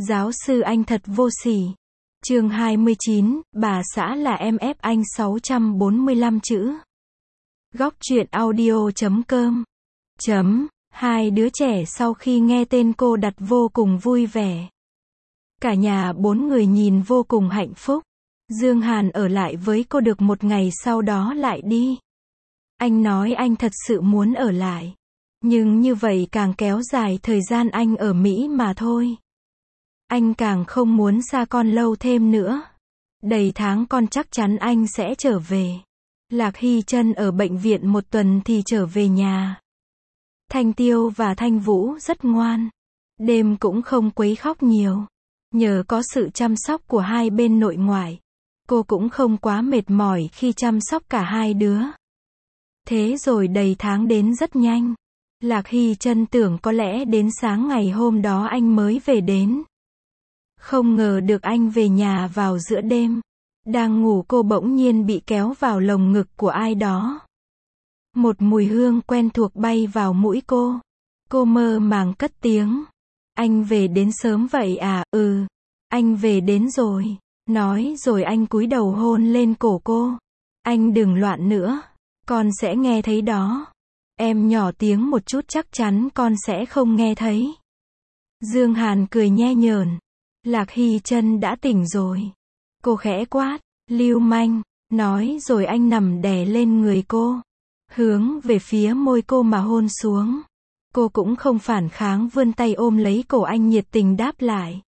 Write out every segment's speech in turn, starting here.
Giáo sư anh thật vô sỉ. Chương 29, bà xã là em ép anh 645 chữ. Góc truyện audio.com. Hai đứa trẻ sau khi nghe tên cô đặt vô cùng vui vẻ. Cả nhà 4 người nhìn vô cùng hạnh phúc. Dương Hàn ở lại với cô được một ngày sau đó lại đi. Anh nói anh thật sự muốn ở lại. Nhưng như vậy càng kéo dài thời gian anh ở Mỹ mà thôi. Anh càng không muốn xa con lâu thêm nữa. Đầy tháng con chắc chắn anh sẽ trở về. Lạc Hy Trân ở bệnh viện một tuần thì trở về nhà. Thanh Tiêu và Thanh Vũ rất ngoan. Đêm cũng không quấy khóc nhiều. Nhờ có sự chăm sóc của hai bên nội ngoại, cô cũng không quá mệt mỏi khi chăm sóc cả hai đứa. Thế rồi đầy tháng đến rất nhanh. Lạc Hy Trân tưởng có lẽ đến sáng ngày hôm đó anh mới về đến. Không ngờ được anh về nhà vào giữa đêm. Đang ngủ cô bỗng nhiên bị kéo vào lồng ngực của ai đó. Một mùi hương quen thuộc bay vào mũi cô. Cô mơ màng cất tiếng. Anh về đến sớm vậy à? Ừ, anh về đến rồi. Nói rồi anh cúi đầu hôn lên cổ cô. Anh đừng loạn nữa. Con sẽ nghe thấy đó. Em nhỏ tiếng một chút chắc chắn con sẽ không nghe thấy. Dương Hàn cười nhe nhởn. Lạc Hy Trân đã tỉnh rồi. Cô khẽ quát, lưu manh, nói rồi anh nằm đè lên người cô. Hướng về phía môi cô mà hôn xuống. Cô cũng không phản kháng vươn tay ôm lấy cổ anh nhiệt tình đáp lại.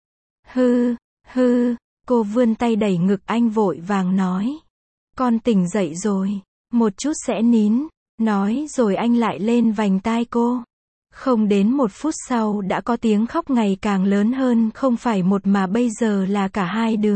Hư, cô vươn tay đẩy ngực anh vội vàng nói. Con tỉnh dậy rồi, một chút sẽ nín, nói rồi anh lại lên vành tai cô. Không đến 1 phút sau đã có tiếng khóc ngày càng lớn hơn, không phải một mà bây giờ là cả hai đứa.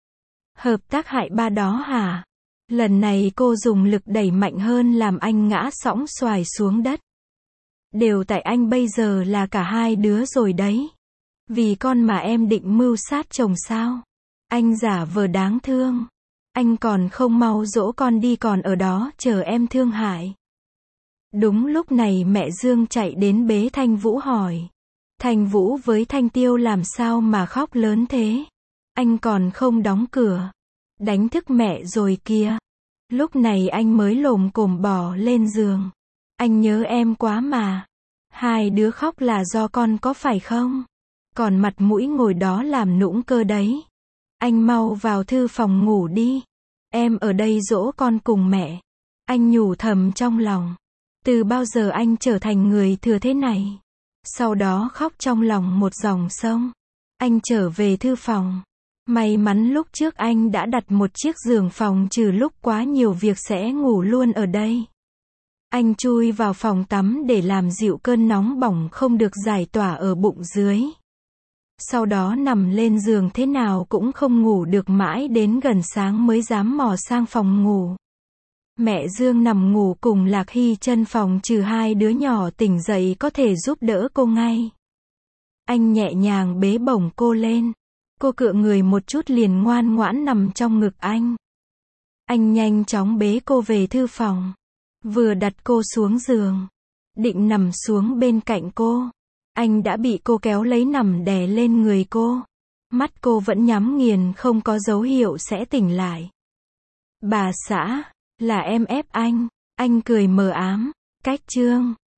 Hợp tác hại ba đó hả? Lần này cô dùng lực đẩy mạnh hơn làm anh ngã sõng xoài xuống đất. Đều tại anh bây giờ là cả hai đứa rồi đấy. Vì con mà em định mưu sát chồng sao? Anh giả vờ đáng thương. Anh còn không mau dỗ con đi còn ở đó chờ em thương hại. Đúng lúc này mẹ Dương chạy đến bế Thanh Vũ hỏi. Thanh Vũ với Thanh Tiêu làm sao mà khóc lớn thế? Anh còn không đóng cửa. Đánh thức mẹ rồi kìa. Lúc này anh mới lồm cồm bò lên giường. Anh nhớ em quá mà. Hai đứa khóc là do con có phải không? Còn mặt mũi ngồi đó làm nũng cơ đấy. Anh mau vào thư phòng ngủ đi. Em ở đây dỗ con cùng mẹ. Anh nhủ thầm trong lòng. Từ bao giờ anh trở thành người thừa thế này? Sau đó khóc trong lòng một dòng sông. Anh trở về thư phòng. May mắn lúc trước anh đã đặt một chiếc giường phòng trừ lúc quá nhiều việc sẽ ngủ luôn ở đây. Anh chui vào phòng tắm để làm dịu cơn nóng bỏng không được giải tỏa ở bụng dưới. Sau đó nằm lên giường thế nào cũng không ngủ được mãi đến gần sáng mới dám mò sang phòng ngủ. Mẹ Dương nằm ngủ cùng Lạc Hy Trân phòng trừ hai đứa nhỏ tỉnh dậy có thể giúp đỡ cô ngay. Anh nhẹ nhàng bế bổng cô lên. Cô cựa người một chút liền ngoan ngoãn nằm trong ngực anh. Anh nhanh chóng bế cô về thư phòng. Vừa đặt cô xuống giường. Định nằm xuống bên cạnh cô. Anh đã bị cô kéo lấy nằm đè lên người cô. Mắt cô vẫn nhắm nghiền không có dấu hiệu sẽ tỉnh lại. Bà xã, là em ép anh. Anh cười mờ ám. Cách chương